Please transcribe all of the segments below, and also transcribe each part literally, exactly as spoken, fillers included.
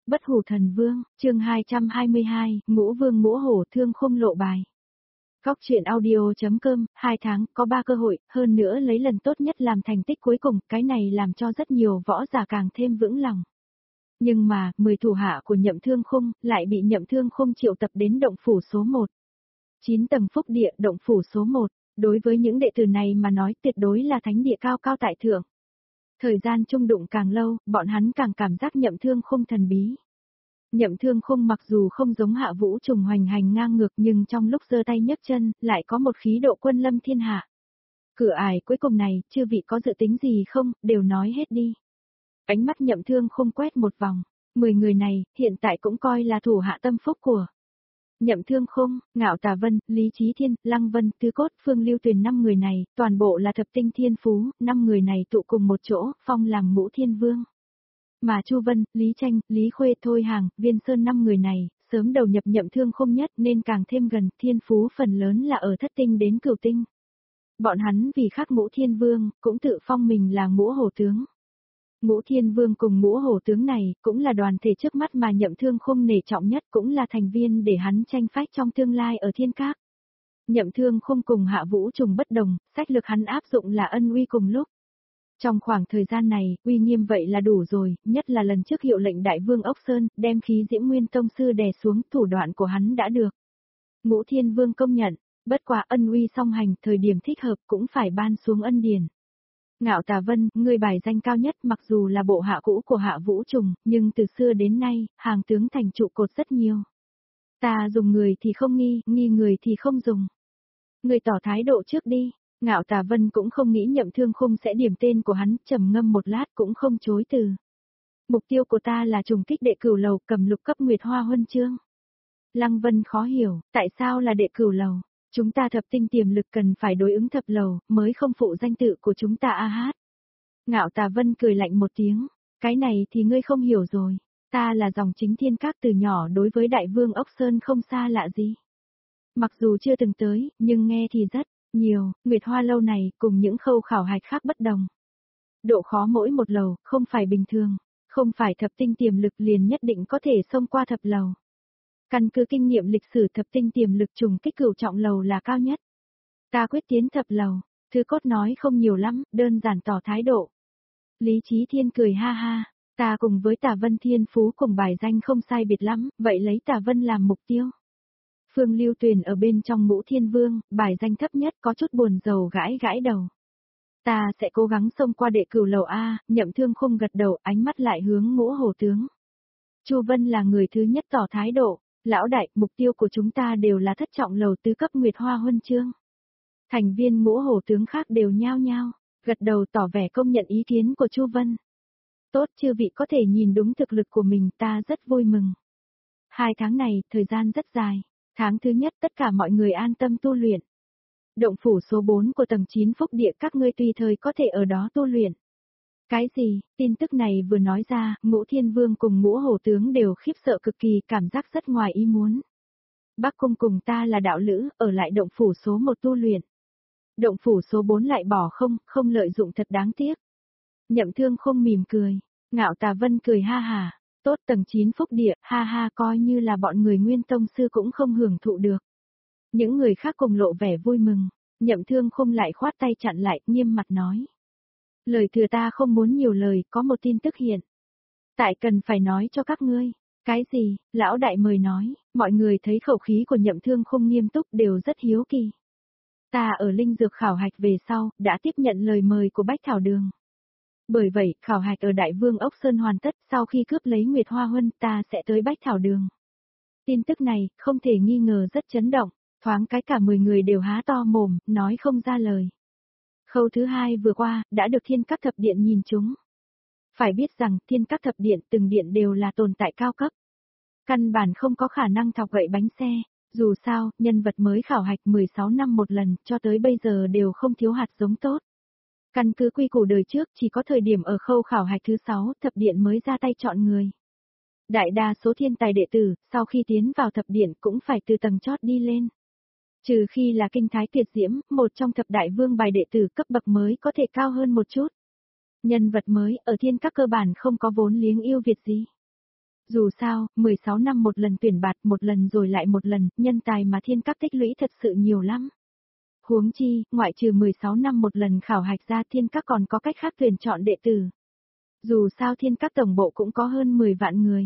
Bất hủ thần vương, chương hai trăm hai mươi hai, ngũ vương ngũ hổ thương không lộ bài. Góc truyện audio.com, hai tháng, có ba cơ hội, hơn nữa lấy lần tốt nhất làm thành tích cuối cùng, cái này làm cho rất nhiều võ giả càng thêm vững lòng. Nhưng mà, mười thủ hạ của Nhậm Thương Khung, lại bị Nhậm Thương Khung triệu tập đến động phủ số một. chín tầng phúc địa, động phủ số một, đối với những đệ tử này mà nói tuyệt đối là thánh địa cao cao tại thượng. Thời gian chung đụng càng lâu, bọn hắn càng cảm giác Nhậm Thương Khung thần bí. Nhậm Thương Khung mặc dù không giống Hạ Vũ Trùng hoành hành ngang ngược nhưng trong lúc giơ tay nhấc chân, lại có một khí độ quân lâm thiên hạ. Cửa ải cuối cùng này, chư vị có dự tính gì không, đều nói hết đi. Ánh mắt Nhậm Thương Khung quét một vòng, mười người này, hiện tại cũng coi là thủ hạ tâm phúc của Nhậm Thương Khung, Ngạo Tà Vân, Lý Chí Thiên, Lăng Vân, Tư Cốt, Phương Lưu Tuyền năm người này, toàn bộ là thập tinh thiên phú, năm người này tụ cùng một chỗ, phong làm ngũ thiên vương. Mà Chu Vân, Lý Tranh, Lý Khuê, Thôi Hàng, Viên Sơn năm người này, sớm đầu nhập Nhậm Thương Khung nhất nên càng thêm gần, thiên phú phần lớn là ở thất tinh đến cửu tinh. Bọn hắn vì khác ngũ thiên vương, cũng tự phong mình là ngũ hổ tướng. Ngũ Thiên Vương cùng ngũ hổ tướng này, cũng là đoàn thể trước mắt mà Nhậm Thương Khung nể trọng nhất, cũng là thành viên để hắn tranh phách trong tương lai ở thiên các. Nhậm Thương Khung cùng Hạ Vũ Trùng bất đồng, sách lược hắn áp dụng là ân uy cùng lúc. Trong khoảng thời gian này, uy nghiêm vậy là đủ rồi, nhất là lần trước hiệu lệnh Đại Vương Ốc Sơn, đem khí Diễm Nguyên Tông Sư đè xuống, thủ đoạn của hắn đã được. Ngũ Thiên Vương công nhận, bất quá ân uy song hành, thời điểm thích hợp cũng phải ban xuống ân điển. Ngạo Tà Vân, người bài danh cao nhất mặc dù là bộ hạ cũ của Hạ Vũ Trùng, nhưng từ xưa đến nay, hàng tướng thành trụ cột rất nhiều. Ta dùng người thì không nghi, nghi người thì không dùng. Người tỏ thái độ trước đi. Ngạo Tà Vân cũng không nghĩ Nhậm Thương Khung sẽ điểm tên của hắn, trầm ngâm một lát cũng không chối từ. Mục tiêu của ta là trùng kích đệ cửu lầu, cầm lục cấp Nguyệt Hoa huân chương. Lăng Vân khó hiểu, tại sao là đệ cửu lầu? Chúng ta thập tinh tiềm lực cần phải đối ứng thập lầu, mới không phụ danh tự của chúng ta a hát. Ngạo Tà Vân cười lạnh một tiếng, cái này thì ngươi không hiểu rồi, ta là dòng chính thiên các từ nhỏ đối với Đại Vương Ốc Sơn không xa lạ gì. Mặc dù chưa từng tới, nhưng nghe thì rất nhiều, Nguyệt Hoa lâu này cùng những khâu khảo hạch khác bất đồng. Độ khó mỗi một lầu, không phải bình thường, không phải thập tinh tiềm lực liền nhất định có thể xông qua thập lầu. Căn cứ kinh nghiệm lịch sử thập tinh tiềm lực trùng kích cửu trọng lầu là cao nhất. Ta quyết tiến thập lầu, Thứ Cốt nói không nhiều lắm, đơn giản tỏ thái độ. Lý Chí Thiên cười ha ha, ta cùng với Tà Vân thiên phú cùng bài danh không sai biệt lắm, vậy lấy Tà Vân làm mục tiêu. Phương Lưu Tuyền ở bên trong ngũ thiên vương, bài danh thấp nhất có chút buồn rầu gãi gãi đầu. Ta sẽ cố gắng xông qua đệ cửu lầu A, Nhậm Thương Khung gật đầu, ánh mắt lại hướng ngũ hổ tướng. Chu Vân là người thứ nhất tỏ thái độ. Lão đại, mục tiêu của chúng ta đều là thất trọng lầu tứ cấp Nguyệt Hoa huân chương. Thành viên ngũ hổ tướng khác đều nhao nhao, gật đầu tỏ vẻ công nhận ý kiến của Chu Vân. Tốt, chư vị có thể nhìn đúng thực lực của mình, ta rất vui mừng. Hai tháng này, thời gian rất dài. Tháng thứ nhất tất cả mọi người an tâm tu luyện. Động phủ số bốn của tầng chín phúc địa các ngươi tùy thời có thể ở đó tu luyện. Cái gì, tin tức này vừa nói ra, ngũ thiên vương cùng ngũ hổ tướng đều khiếp sợ cực kỳ, cảm giác rất ngoài ý muốn. Bắc Cung cùng ta là đạo lữ, ở lại động phủ số một tu luyện. Động phủ số bốn lại bỏ không, không lợi dụng thật đáng tiếc. Nhậm Thương Khung mỉm cười, Ngạo Tà Vân cười ha ha, tốt tầng chín phúc địa, ha ha coi như là bọn người Nguyên Tông Sư cũng không hưởng thụ được. Những người khác cùng lộ vẻ vui mừng, Nhậm Thương Khung lại khoát tay chặn lại, nghiêm mặt nói. Lời thừa ta không muốn nhiều lời, có một tin tức hiện. Tại cần phải nói cho các ngươi. Cái gì, lão đại mời nói, mọi người thấy khẩu khí của Nhậm Thương Khung nghiêm túc đều rất hiếu kỳ. Ta ở linh dược khảo hạch về sau, đã tiếp nhận lời mời của Bách Thảo Đường. Bởi vậy, khảo hạch ở Đại Vương Ốc Sơn hoàn tất, sau khi cướp lấy Nguyệt Hoa huân ta sẽ tới Bách Thảo Đường. Tin tức này, không thể nghi ngờ rất chấn động, thoáng cái cả mười người đều há to mồm, nói không ra lời. Khâu thứ hai vừa qua, đã được Thiên Các Thập Điện nhìn chúng. Phải biết rằng, Thiên Các Thập Điện từng điện đều là tồn tại cao cấp. Căn bản không có khả năng thọc gậy bánh xe, dù sao, nhân vật mới khảo hạch mười sáu năm một lần, cho tới bây giờ đều không thiếu hạt giống tốt. Căn cứ quy củ đời trước, chỉ có thời điểm ở khâu khảo hạch thứ sáu, Thập Điện mới ra tay chọn người. Đại đa số thiên tài đệ tử, sau khi tiến vào Thập Điện cũng phải từ tầng chót đi lên. Trừ khi là kinh thái tuyệt diễm, một trong thập đại vương bài đệ tử cấp bậc mới có thể cao hơn một chút. Nhân vật mới ở thiên các cơ bản không có vốn liếng yêu Việt gì. Dù sao, mười sáu năm một lần tuyển bạt, một lần rồi lại một lần, nhân tài mà thiên các tích lũy thật sự nhiều lắm. Huống chi, ngoại trừ mười sáu năm một lần khảo hạch ra, thiên các còn có cách khác tuyển chọn đệ tử. Dù sao thiên các tổng bộ cũng có hơn mười vạn người.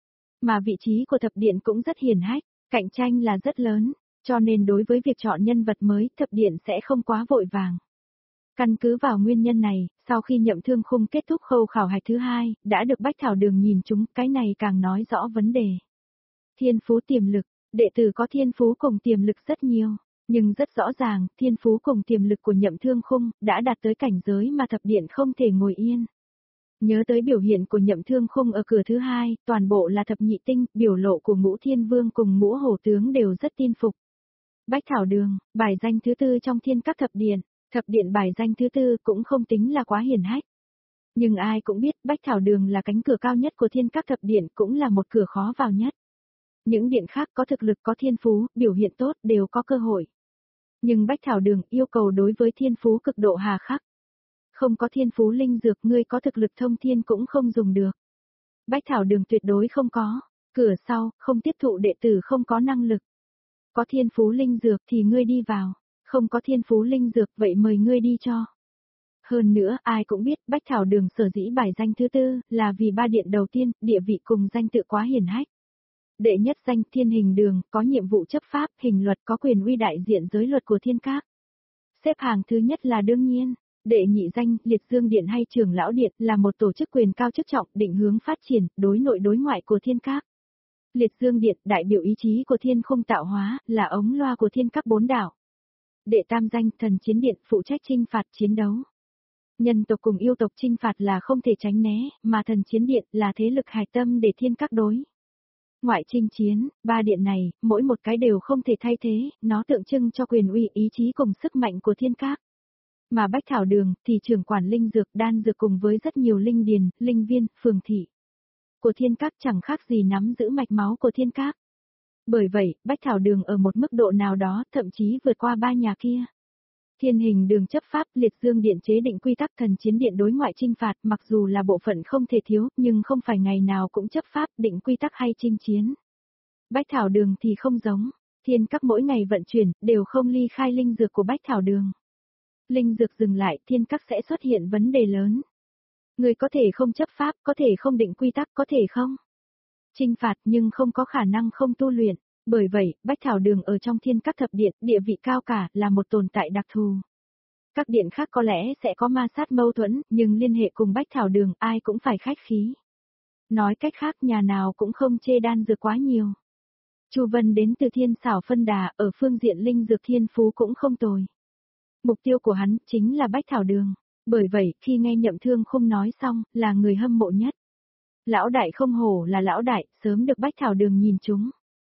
Mà vị trí của thập điện cũng rất hiển hách, cạnh tranh là rất lớn, cho nên đối với việc chọn nhân vật mới, thập điện sẽ không quá vội vàng. Căn cứ vào nguyên nhân này, sau khi Nhậm Thương Khung kết thúc khâu khảo hạch thứ hai, đã được Bách Thảo Đường nhìn chúng, cái này càng nói rõ vấn đề. Thiên phú tiềm lực, đệ tử có thiên phú cùng tiềm lực rất nhiều, nhưng rất rõ ràng, thiên phú cùng tiềm lực của Nhậm Thương Khung đã đạt tới cảnh giới mà thập điện không thể ngồi yên. Nhớ tới biểu hiện của Nhậm Thương Khung ở cửa thứ hai, toàn bộ là thập nhị tinh, biểu lộ của Ngũ Thiên Vương cùng Ngũ Hổ Tướng đều rất tin phục. Bách Thảo Đường, bài danh thứ tư trong thiên các thập điện, thập điện bài danh thứ tư cũng không tính là quá hiển hách. Nhưng ai cũng biết Bách Thảo Đường là cánh cửa cao nhất của thiên các thập điện, cũng là một cửa khó vào nhất. Những điện khác có thực lực có thiên phú, biểu hiện tốt đều có cơ hội. Nhưng Bách Thảo Đường yêu cầu đối với thiên phú cực độ hà khắc. Không có thiên phú linh dược, ngươi có thực lực thông thiên cũng không dùng được. Bách Thảo Đường tuyệt đối không có. Cửa sau, không tiếp thụ đệ tử không có năng lực. Có thiên phú linh dược thì ngươi đi vào. Không có thiên phú linh dược vậy mời ngươi đi cho. Hơn nữa, ai cũng biết Bách Thảo Đường sở dĩ bài danh thứ tư là vì ba điện đầu tiên, địa vị cùng danh tự quá hiển hách. Đệ nhất danh Thiên Hình Đường, có nhiệm vụ chấp pháp, hình luật, có quyền uy đại diện giới luật của thiên các. Xếp hàng thứ nhất là đương nhiên. Đệ nhị danh, Liệt Dương Điện hay Trưởng Lão Điện, là một tổ chức quyền cao chức trọng, định hướng phát triển, đối nội đối ngoại của thiên các. Liệt Dương Điện, đại biểu ý chí của thiên khung tạo hóa, là ống loa của thiên các bốn đảo. Đệ tam danh, Thần Chiến Điện, phụ trách chinh phạt chiến đấu. Nhân tộc cùng yêu tộc chinh phạt là không thể tránh né, mà Thần Chiến Điện là thế lực hạch tâm để thiên các đối. Ngoại chinh chiến, ba điện này, mỗi một cái đều không thể thay thế, nó tượng trưng cho quyền uy ý chí cùng sức mạnh của thiên các. Mà Bách Thảo Đường thì trưởng quản linh dược, đan dược cùng với rất nhiều linh điền, linh viên, phường thị của thiên các chẳng khác gì nắm giữ mạch máu của thiên các. Bởi vậy, Bách Thảo Đường ở một mức độ nào đó thậm chí vượt qua ba nhà kia. Thiên Hình Đường chấp pháp, Liệt Dương Điện chế định quy tắc, Thần Chiến Điện đối ngoại chinh phạt, mặc dù là bộ phận không thể thiếu, nhưng không phải ngày nào cũng chấp pháp, định quy tắc hay chinh chiến. Bách Thảo Đường thì không giống, thiên các mỗi ngày vận chuyển, đều không ly khai linh dược của Bách Thảo Đường. Linh dược dừng lại, thiên các sẽ xuất hiện vấn đề lớn. Người có thể không chấp pháp, có thể không định quy tắc, có thể không chinh phạt, nhưng không có khả năng không tu luyện. Bởi vậy, Bách Thảo Đường ở trong thiên các thập điện, địa vị cao cả, là một tồn tại đặc thù. Các điện khác có lẽ sẽ có ma sát mâu thuẫn, nhưng liên hệ cùng Bách Thảo Đường ai cũng phải khách khí. Nói cách khác, nhà nào cũng không chê đan dược quá nhiều. Chu Vân đến từ Thiên Xảo Phân Đà, ở phương diện linh dược thiên phú cũng không tồi. Mục tiêu của hắn chính là Bách Thảo Đường. Bởi vậy, khi nghe Nhậm Thương Khung nói xong, là người hâm mộ nhất. Lão đại không hổ là lão đại, sớm được Bách Thảo Đường nhìn chúng.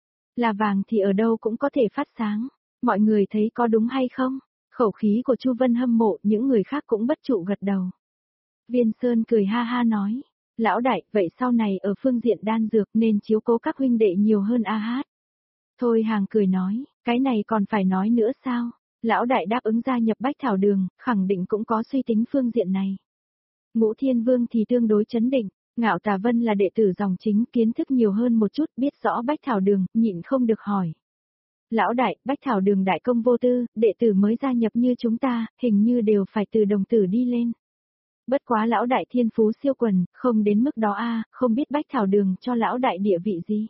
Là vàng thì ở đâu cũng có thể phát sáng. Mọi người thấy có đúng hay không? Khẩu khí của Chu Vân hâm mộ, những người khác cũng bất trụ gật đầu. Viên Sơn cười ha ha nói. Lão đại, vậy sau này ở phương diện đan dược nên chiếu cố các huynh đệ nhiều hơn a hát. Thôi Hàng cười nói, cái này còn phải nói nữa sao? Lão đại đáp ứng gia nhập Bách Thảo Đường, khẳng định cũng có suy tính phương diện này. Ngũ Thiên Vương thì tương đối chấn định, Ngạo Tà Vân là đệ tử dòng chính, kiến thức nhiều hơn một chút, biết rõ Bách Thảo Đường, nhịn không được hỏi. Lão đại, Bách Thảo Đường đại công vô tư, đệ tử mới gia nhập như chúng ta, hình như đều phải từ đồng tử đi lên. Bất quá lão đại thiên phú siêu quần, không đến mức đó a, không biết Bách Thảo Đường cho lão đại địa vị gì.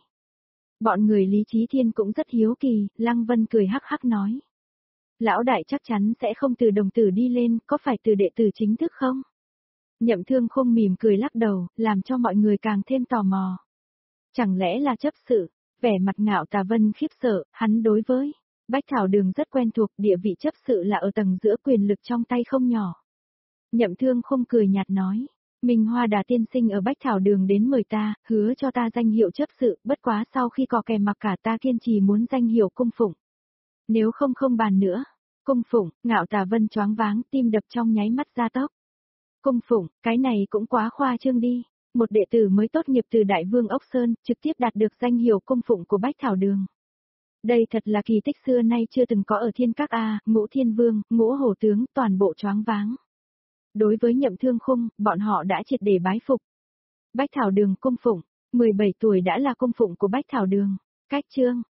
Bọn người Lý Chí Thiên cũng rất hiếu kỳ, Lăng Vân cười hắc hắc nói. Lão đại chắc chắn sẽ không từ đồng tử đi lên, có phải từ đệ tử chính thức không? Nhậm Thương Khung mỉm cười lắc đầu, làm cho mọi người càng thêm tò mò. Chẳng lẽ là chấp sự? Vẻ mặt Ngạo Tà Vân khiếp sợ, hắn đối với Bách Thảo Đường rất quen thuộc, địa vị chấp sự là ở tầng giữa, quyền lực trong tay không nhỏ. Nhậm Thương Khung cười nhạt nói, Minh Hoa Đà tiên sinh ở Bách Thảo Đường đến mời ta, hứa cho ta danh hiệu chấp sự, bất quá sau khi cò kè mặc cả ta kiên trì muốn danh hiệu cung phụng. Nếu không không bàn nữa. Cung phụng, Ngạo Tà Vân choáng váng, tim đập trong nháy mắt gia tốc. Cung phụng, cái này cũng quá khoa trương đi. Một đệ tử mới tốt nghiệp từ Đại Vương Ốc Sơn, trực tiếp đạt được danh hiệu cung phụng của Bách Thảo Đường. Đây thật là kỳ tích xưa nay chưa từng có ở thiên các A, Ngũ Thiên Vương, Ngũ Hổ Tướng, toàn bộ choáng váng. Đối với Nhậm Thương Khung, bọn họ đã triệt để bái phục. Bách Thảo Đường cung phụng, mười bảy tuổi đã là cung phụng của Bách Thảo Đường. Cách chương